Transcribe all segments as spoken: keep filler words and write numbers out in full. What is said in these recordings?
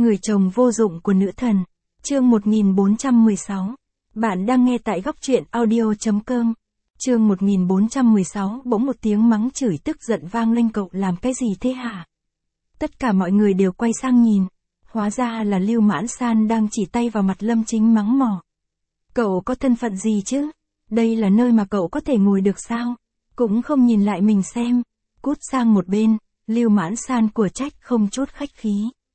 Người chồng vô dụng của nữ thần. Chương một nghìn bốn trăm mười sáu. Bạn đang nghe tại góc truyện audio.com. Chương một nghìn bốn trăm mười sáu. Bỗng một tiếng mắng chửi tức giận vang lên. Cậu làm cái gì thế hả? Tất cả mọi người đều quay sang nhìn. Hóa ra là Lưu Mãn San đang chỉ tay vào mặt Lâm Chính mắng mỏ. Cậu có thân phận gì chứ? Đây là nơi mà cậu có thể ngồi được sao? Cũng không nhìn lại mình xem. Cút sang một bên, Lưu Mãn San của trách không chút khách khí.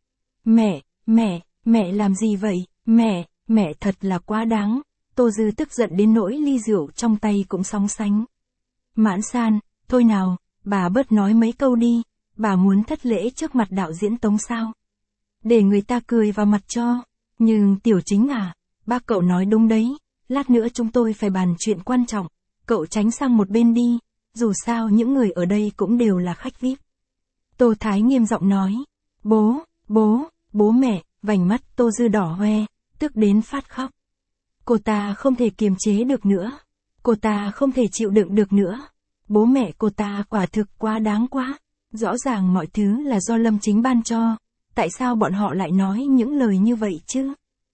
Mẹ, mẹ, mẹ làm gì vậy? Mẹ, mẹ thật là quá đáng. Tô Dư tức giận đến nỗi ly rượu trong tay cũng sóng sánh. Mãn San, thôi nào, bà bớt nói mấy câu đi. Bà muốn thất lễ trước mặt đạo diễn Tống sao? Để người ta cười vào mặt cho. Nhưng Tiểu Chính à, bác cậu nói đúng đấy. Lát nữa chúng tôi phải bàn chuyện quan trọng. Cậu tránh sang một bên đi. Dù sao những người ở đây cũng đều là khách vi ai pi. Tô Thái nghiêm giọng nói. Bố, bố, bố mẹ, vành mắt Tô Dư đỏ hoe, tức đến phát khóc. Cô ta không thể kiềm chế được nữa. Cô ta không thể chịu đựng được nữa. Bố mẹ cô ta quả thực quá đáng quá. Rõ ràng mọi thứ là do Lâm Chính ban cho. Tại sao bọn họ lại nói những lời như vậy chứ?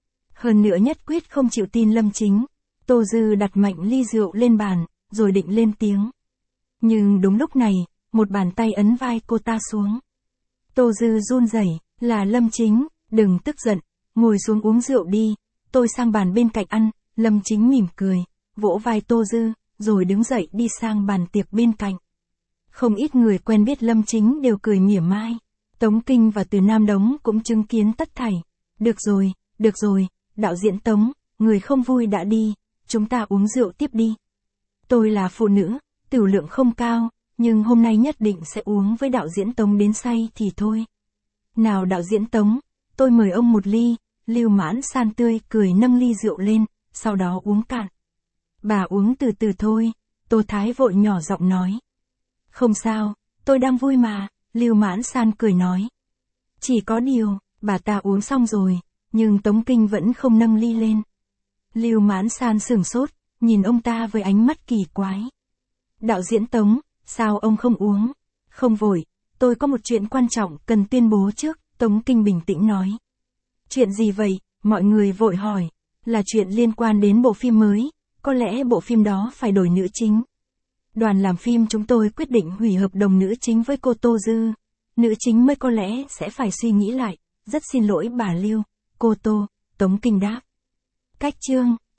Hơn nữa nhất quyết không chịu tin Lâm Chính. Tô Dư đặt mạnh ly rượu lên bàn, rồi định lên tiếng. Nhưng đúng lúc này, một bàn tay ấn vai cô ta xuống. Tô Dư run rẩy, là Lâm Chính, đừng tức giận, ngồi xuống uống rượu đi, tôi sang bàn bên cạnh ăn. Lâm Chính mỉm cười, vỗ vai Tô Dư, rồi đứng dậy đi sang bàn tiệc bên cạnh. Không ít người quen biết Lâm Chính đều cười mỉa mai. Tống Kinh và Từ Nam Đống cũng chứng kiến tất thảy. Được rồi, được rồi, đạo diễn Tống, người không vui đã đi, chúng ta uống rượu tiếp đi. Tôi là phụ nữ, tửu lượng không cao, nhưng hôm nay nhất định sẽ uống với đạo diễn Tống đến say thì thôi. Nào đạo diễn Tống, tôi mời ông một ly. Lưu Mãn San tươi cười nâng ly rượu lên, sau đó uống cạn. Bà uống từ từ thôi, Tô Thái vội nhỏ giọng nói. Không sao, tôi đang vui mà, Lưu Mãn San cười nói. Chỉ có điều, bà ta uống xong rồi, nhưng Tống Kinh vẫn không nâng ly lên. Lưu Mãn San sửng sốt, nhìn ông ta với ánh mắt kỳ quái. Đạo diễn Tống, sao ông không uống? Không vội, tôi có một chuyện quan trọng cần tuyên bố trước, Tống Kinh bình tĩnh nói. Chuyện gì vậy? Mọi người vội hỏi. Là chuyện liên quan đến bộ phim mới, có lẽ bộ phim đó phải đổi nữ chính. Đoàn làm phim chúng tôi quyết định hủy hợp đồng nữ chính với cô Tô Dư. Nữ chính mới có lẽ sẽ phải suy nghĩ lại. Rất xin lỗi bà Lưu, cô Tô, Tống Kinh đáp. Cách chương.